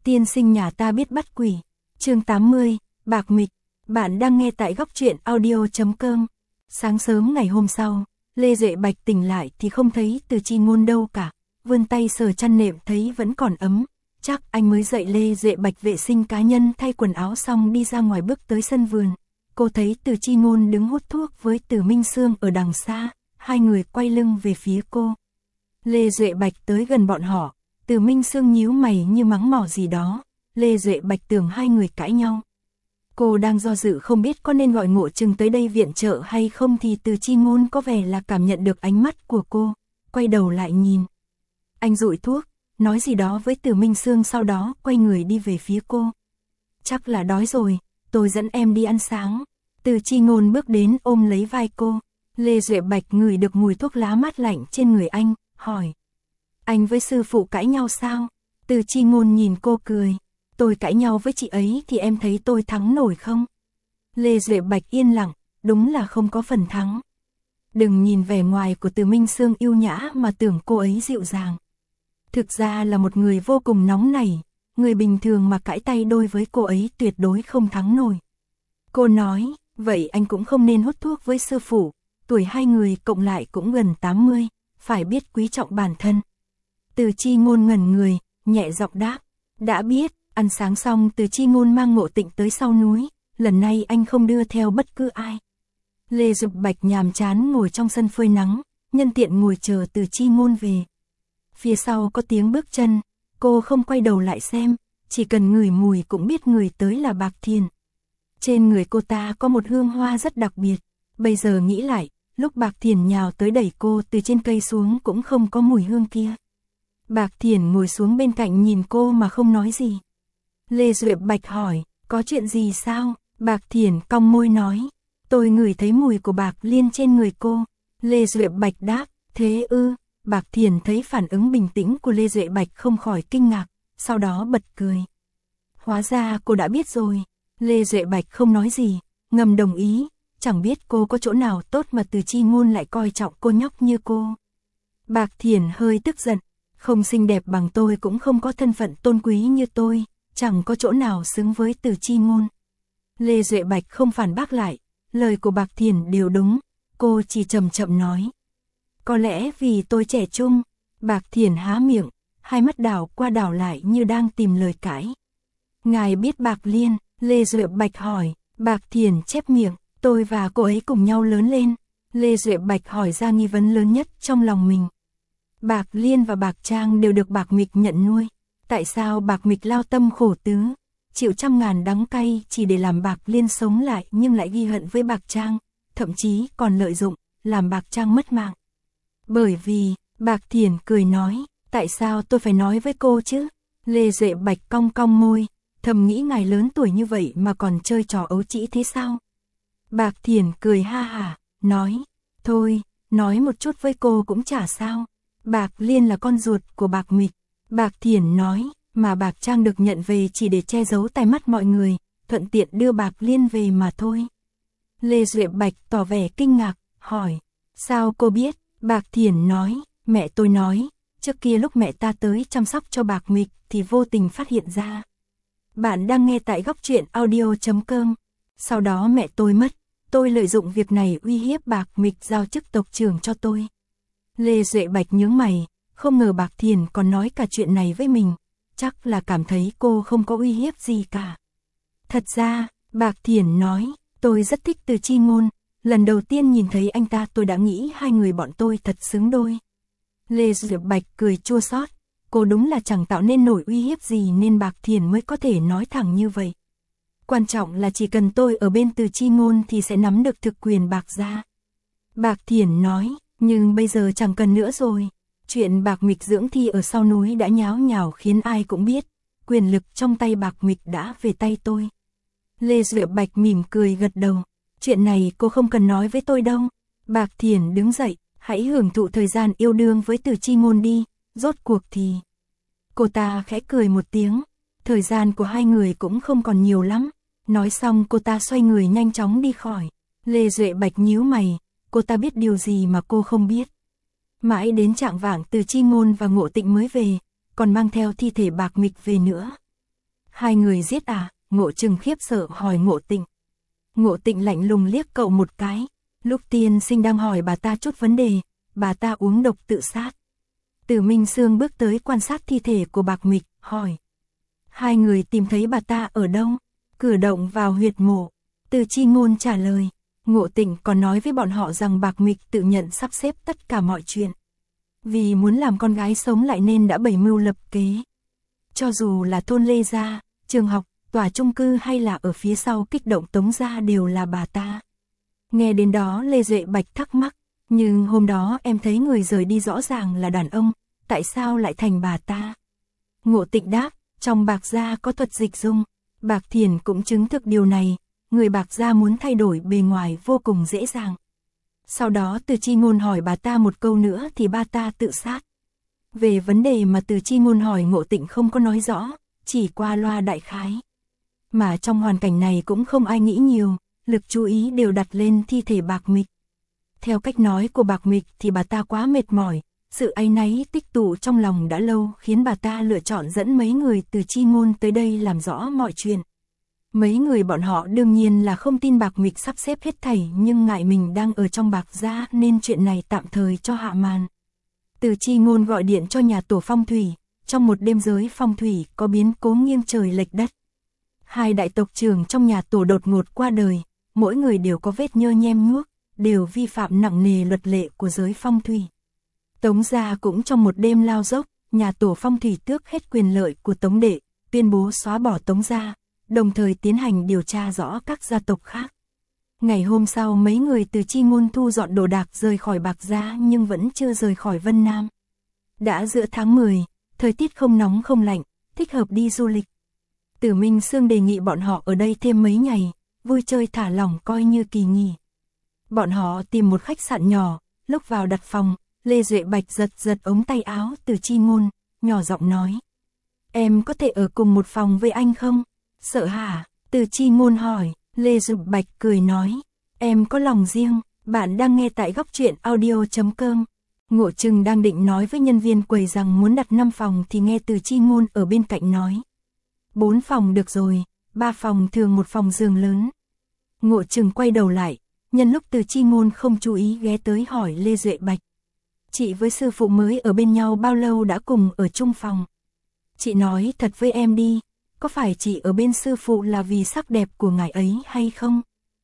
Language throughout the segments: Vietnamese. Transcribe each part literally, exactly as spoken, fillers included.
Tiên sinh nhà ta biết bắt quỷ. Chương tám mươi, Bạc Mịch. Bạn đang nghe tại góc truyện audio chấm com. Sáng sớm ngày hôm sau, Lê Duệ Bạch tỉnh lại thì không thấy Từ Chi Ngôn đâu cả. Vươn tay sờ chăn nệm thấy vẫn còn ấm. Chắc anh mới dậy. Lê Duệ Bạch vệ sinh cá nhân thay quần áo xong đi ra ngoài bước tới sân vườn. Cô thấy Từ Chi Ngôn đứng hút thuốc với Từ Minh Sương ở đằng xa. Hai người quay lưng về phía cô. Lê Duệ Bạch tới gần bọn họ. Từ Minh Sương nhíu mày như mắng mỏ gì đó. Lê Duệ Bạch tưởng hai người cãi nhau. Cô đang do dự không biết có nên gọi Ngộ Trừng tới đây viện trợ hay không thì Từ Chi Ngôn có vẻ là cảm nhận được ánh mắt của cô, quay đầu lại nhìn. Anh dụi thuốc, nói gì đó với Từ Minh Sương sau đó quay người đi về phía cô. Chắc là đói rồi, tôi dẫn em đi ăn sáng. Từ Chi Ngôn bước đến ôm lấy vai cô. Lê Duệ Bạch ngửi được mùi thuốc lá mát lạnh trên người anh, hỏi. Anh với sư phụ cãi nhau sao? Từ Chi Ngôn nhìn cô cười. Tôi cãi nhau với chị ấy thì em thấy tôi thắng nổi không? Lê Duệ Bạch yên lặng, đúng là không có phần thắng. Đừng nhìn vẻ ngoài của Từ Minh Sương yêu nhã mà tưởng cô ấy dịu dàng. Thực ra là một người vô cùng nóng nảy, người bình thường mà cãi tay đôi với cô ấy tuyệt đối không thắng nổi. Cô nói, vậy anh cũng không nên hút thuốc với sư phụ, tuổi hai người cộng lại cũng gần tám mươi, phải biết quý trọng bản thân. Từ Chi Ngôn ngẩn người, nhẹ giọng đáp, đã biết. Ăn sáng xong Từ Chi Ngôn mang Ngộ Tịnh tới sau núi, lần này anh không đưa theo bất cứ ai. Lê Duệ Bạch nhàm chán ngồi trong sân phơi nắng, nhân tiện ngồi chờ Từ Chi Ngôn về. Phía sau có tiếng bước chân, cô không quay đầu lại xem, chỉ cần ngửi mùi cũng biết người tới là Bạc Thiền. Trên người cô ta có một hương hoa rất đặc biệt, bây giờ nghĩ lại, lúc Bạc Thiền nhào tới đẩy cô từ trên cây xuống cũng không có mùi hương kia. Bạc Thiền ngồi xuống bên cạnh nhìn cô mà không nói gì. Lê Duệ Bạch hỏi, có chuyện gì sao? Bạc Thiền cong môi nói, tôi ngửi thấy mùi của Bạc Liên trên người cô. Lê Duệ Bạch đáp, thế ư? Bạc Thiền thấy phản ứng bình tĩnh của Lê Duệ Bạch không khỏi kinh ngạc, sau đó bật cười. Hóa ra cô đã biết rồi. Lê Duệ Bạch không nói gì, ngầm đồng ý, chẳng biết cô có chỗ nào tốt mà Từ Chi Ngôn lại coi trọng cô nhóc như cô. Bạc Thiền hơi tức giận, không xinh đẹp bằng tôi cũng không có thân phận tôn quý như tôi. Chẳng có chỗ nào xứng với Từ Chi Ngôn. Lê Duệ Bạch không phản bác lại, lời của Bạc Thiền đều đúng, cô chỉ chậm chậm nói. Có lẽ vì tôi trẻ trung. Bạc Thiền há miệng, hai mắt đảo qua đảo lại như đang tìm lời cãi. Ngài biết Bạc Liên? Lê Duệ Bạch hỏi. Bạc Thiền chép miệng, tôi và cô ấy cùng nhau lớn lên. Lê Duệ Bạch hỏi ra nghi vấn lớn nhất trong lòng mình. Bạc Liên và Bạc Trang đều được Bạc Mịch nhận nuôi. Tại sao Bạc Mịch lao tâm khổ tứ, chịu trăm ngàn đắng cay chỉ để làm Bạc Liên sống lại nhưng lại ghi hận với Bạc Trang, thậm chí còn lợi dụng, làm Bạc Trang mất mạng. Bởi vì, Bạc Thiền cười nói, tại sao tôi phải nói với cô chứ? Lê Duệ Bạch cong cong môi, thầm nghĩ ngài lớn tuổi như vậy mà còn chơi trò ấu trĩ thế sao? Bạc Thiền cười ha hả, nói, thôi, nói một chút với cô cũng chả sao. Bạc Liên là con ruột của Bạc Mịch. Bạc Thiền nói, mà Bạc Trang được nhận về chỉ để che giấu tai mắt mọi người, thuận tiện đưa Bạc Liên về mà thôi. Lê Duệ Bạch tỏ vẻ kinh ngạc, hỏi, sao cô biết? Bạc Thiền nói, mẹ tôi nói, trước kia lúc mẹ ta tới chăm sóc cho Bạc Mịch thì vô tình phát hiện ra. Bạn đang nghe tại góc truyện audio chấm com. Sau đó mẹ tôi mất, tôi lợi dụng việc này uy hiếp Bạc Mịch giao chức tộc trưởng cho tôi. Lê Duệ Bạch nhướng mày. Không ngờ Bạc Thiền còn nói cả chuyện này với mình, chắc là cảm thấy cô không có uy hiếp gì cả. Thật ra, Bạc Thiền nói, tôi rất thích Từ Chi Ngôn, lần đầu tiên nhìn thấy anh ta tôi đã nghĩ hai người bọn tôi thật xứng đôi. Lê Duệ Bạch cười chua xót, cô đúng là chẳng tạo nên nổi uy hiếp gì nên Bạc Thiền mới có thể nói thẳng như vậy. Quan trọng là chỉ cần tôi ở bên Từ Chi Ngôn thì sẽ nắm được thực quyền Bạc gia. Bạc Thiền nói, nhưng bây giờ chẳng cần nữa rồi. Chuyện Bạc Mịch dưỡng thi ở sau núi đã nháo nhào khiến ai cũng biết, quyền lực trong tay Bạc Mịch đã về tay tôi. Lê Duệ Bạch mỉm cười gật đầu, chuyện này cô không cần nói với tôi đâu. Bạc Thiền đứng dậy, hãy hưởng thụ thời gian yêu đương với Từ Chi Ngôn đi, rốt cuộc thì... Cô ta khẽ cười một tiếng, thời gian của hai người cũng không còn nhiều lắm. Nói xong cô ta xoay người nhanh chóng đi khỏi. Lê Duệ Bạch nhíu mày, cô ta biết điều gì mà cô không biết. Mãi đến chạng vạng Từ Chi Ngôn và Ngộ Tịnh mới về, còn mang theo thi thể Bạc Mịch về nữa. Hai người giết à? Ngộ Trừng khiếp sợ hỏi Ngộ Tịnh. Ngộ Tịnh lạnh lùng liếc cậu một cái. Lúc tiên sinh đang hỏi bà ta chút vấn đề, bà ta uống độc tự sát. Từ Minh Sương bước tới quan sát thi thể của Bạc Mịch, hỏi. Hai người tìm thấy bà ta ở đâu? Cử động vào huyệt mộ. Từ Chi Ngôn trả lời. Ngộ Tịnh còn nói với bọn họ rằng Bạc Mịch tự nhận sắp xếp tất cả mọi chuyện. Vì muốn làm con gái sống lại nên đã bày mưu lập kế. Cho dù là thôn Lê Gia, trường học, tòa chung cư hay là ở phía sau kích động Tống Gia đều là bà ta. Nghe đến đó Lê Duệ Bạch thắc mắc. Nhưng hôm đó em thấy người rời đi rõ ràng là đàn ông, tại sao lại thành bà ta? Ngộ Tịnh đáp, trong Bạc Gia có thuật dịch dung. Bạc Thiền cũng chứng thực điều này, người Bạc Gia muốn thay đổi bề ngoài vô cùng dễ dàng. Sau đó Từ Chi Ngôn hỏi bà ta một câu nữa thì bà ta tự sát. Về vấn đề mà Từ Chi Ngôn hỏi Ngộ Tịnh không có nói rõ, chỉ qua loa đại khái. Mà trong hoàn cảnh này cũng không ai nghĩ nhiều, lực chú ý đều đặt lên thi thể Bạc Mịch. Theo cách nói của Bạc Mịch thì bà ta quá mệt mỏi, sự áy náy tích tụ trong lòng đã lâu khiến bà ta lựa chọn dẫn mấy người Từ Chi Ngôn tới đây làm rõ mọi chuyện. Mấy người bọn họ đương nhiên là không tin Bạc Mịch sắp xếp hết thảy nhưng ngại mình đang ở trong Bạc Gia nên chuyện này tạm thời cho hạ màn. Từ Chi Ngôn gọi điện cho nhà tổ phong thủy, trong một đêm giới phong thủy có biến cố nghiêng trời lệch đất. Hai đại tộc trưởng trong nhà tổ đột ngột qua đời, mỗi người đều có vết nhơ nhem nhuốc, đều vi phạm nặng nề luật lệ của giới phong thủy. Tống Gia cũng trong một đêm lao dốc, nhà tổ phong thủy tước hết quyền lợi của Tống Đệ, tuyên bố xóa bỏ Tống Gia, đồng thời tiến hành điều tra rõ các gia tộc khác. Ngày hôm sau mấy người Từ Chi Ngôn thu dọn đồ đạc rời khỏi Bạc Gia nhưng vẫn chưa rời khỏi Vân Nam. Đã giữa tháng mười, thời tiết không nóng không lạnh, thích hợp đi du lịch. Tử Minh Sương đề nghị bọn họ ở đây thêm mấy ngày, vui chơi thả lỏng coi như kỳ nghỉ. Bọn họ tìm một khách sạn nhỏ, lúc vào đặt phòng, Lê Duệ Bạch giật giật ống tay áo Từ Chi Ngôn, nhỏ giọng nói. Em có thể ở cùng một phòng với anh không? Sợ hả? Từ Chi Ngôn hỏi. Lê Duệ Bạch cười nói. Em có lòng riêng, bạn đang nghe tại góc truyện audio chấm com. Ngộ Trừng đang định nói với nhân viên quầy rằng muốn đặt năm phòng thì nghe Từ Chi Ngôn ở bên cạnh nói. Bốn phòng được rồi, ba phòng thường một phòng giường lớn. Ngộ Trừng quay đầu lại, nhân lúc Từ Chi Ngôn không chú ý ghé tới hỏi Lê Duệ Bạch. Chị với sư phụ mới ở bên nhau bao lâu đã cùng ở chung phòng? Chị nói thật với em đi, có phải chị ở bên sư phụ là vì sắc đẹp của ngài ấy hay không?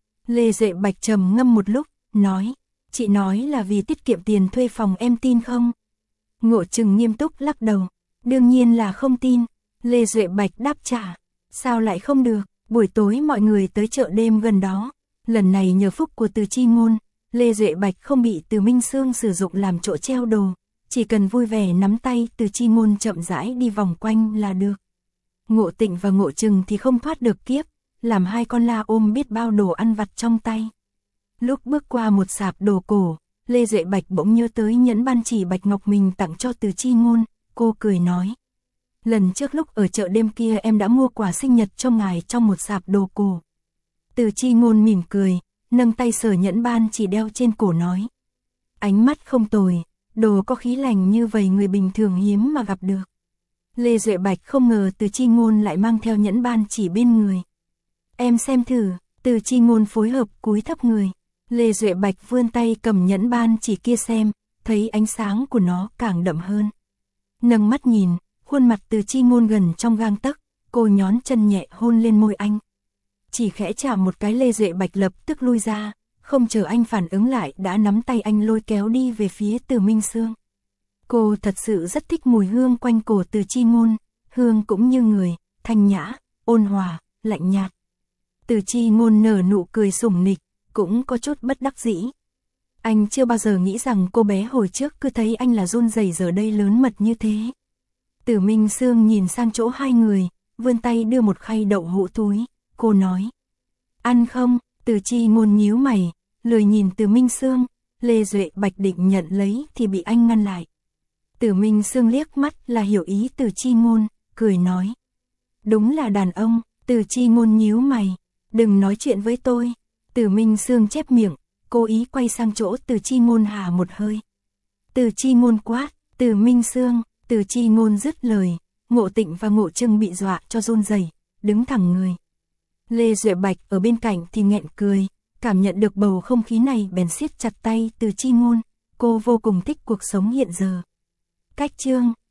Lê Duệ Bạch trầm ngâm một lúc, nói, chị nói là vì tiết kiệm tiền thuê phòng em tin không? Ngộ Trừng nghiêm túc lắc đầu, đương nhiên là không tin. Lê Duệ Bạch đáp trả, sao lại không được, buổi tối mọi người tới chợ đêm gần đó, lần này nhờ phúc của Từ Chi Ngôn, Lê Duệ Bạch không bị Từ Minh Sương sử dụng làm chỗ treo đồ, chỉ cần vui vẻ nắm tay Từ Chi Ngôn chậm rãi đi vòng quanh là được. Ngộ Tịnh và Ngộ Trừng thì không thoát được kiếp, làm hai con la ôm biết bao đồ ăn vặt trong tay. Lúc bước qua một sạp đồ cổ, Lê Duệ Bạch bỗng nhớ tới nhẫn ban chỉ bạch ngọc mình tặng cho Từ Chi Ngôn, cô cười nói. Lần trước lúc ở chợ đêm kia em đã mua quà sinh nhật cho ngài trong một sạp đồ cổ. Từ Chi Ngôn mỉm cười, nâng tay sờ nhẫn ban chỉ đeo trên cổ nói. Ánh mắt không tồi, đồ có khí lành như vậy người bình thường hiếm mà gặp được. Lê Duệ Bạch không ngờ Từ Chi Ngôn lại mang theo nhẫn ban chỉ bên người. Em xem thử, Từ Chi Ngôn phối hợp cúi thấp người. Lê Duệ Bạch vươn tay cầm nhẫn ban chỉ kia xem, thấy ánh sáng của nó càng đậm hơn. Nâng mắt nhìn, khuôn mặt Từ Chi Ngôn gần trong gang tấc, cô nhón chân nhẹ hôn lên môi anh. Chỉ khẽ chạm một cái Lê Duệ Bạch lập tức lui ra, không chờ anh phản ứng lại đã nắm tay anh lôi kéo đi về phía Từ Minh Sương. Cô thật sự rất thích mùi hương quanh cổ Từ Chi Ngôn, hương cũng như người, thanh nhã, ôn hòa, lạnh nhạt. Từ Chi Ngôn nở nụ cười sủng nịch, cũng có chút bất đắc dĩ. Anh chưa bao giờ nghĩ rằng cô bé hồi trước cứ thấy anh là run rẩy giờ đây lớn mật như thế. Từ Minh Sương nhìn sang chỗ hai người, vươn tay đưa một khay đậu hũ túi, cô nói. Ăn không? Từ Chi Ngôn nhíu mày, lười nhìn Từ Minh Sương, Lê Duệ Bạch định nhận lấy thì bị anh ngăn lại. Từ Minh Sương liếc mắt là hiểu ý Từ Chi Ngôn, cười nói. Đúng là đàn ông. Từ Chi Ngôn nhíu mày, đừng nói chuyện với tôi. Từ Minh Sương chép miệng, cố ý quay sang chỗ Từ Chi Ngôn hà một hơi. Từ Chi Ngôn quát, Từ Minh Sương. Từ Chi Ngôn dứt lời, Ngộ Tịnh và Ngộ Trừng bị dọa cho run rẩy, đứng thẳng người. Lê Duệ Bạch ở bên cạnh thì nghẹn cười, cảm nhận được bầu không khí này bèn siết chặt tay Từ Chi Ngôn, cô vô cùng thích cuộc sống hiện giờ. Cách chương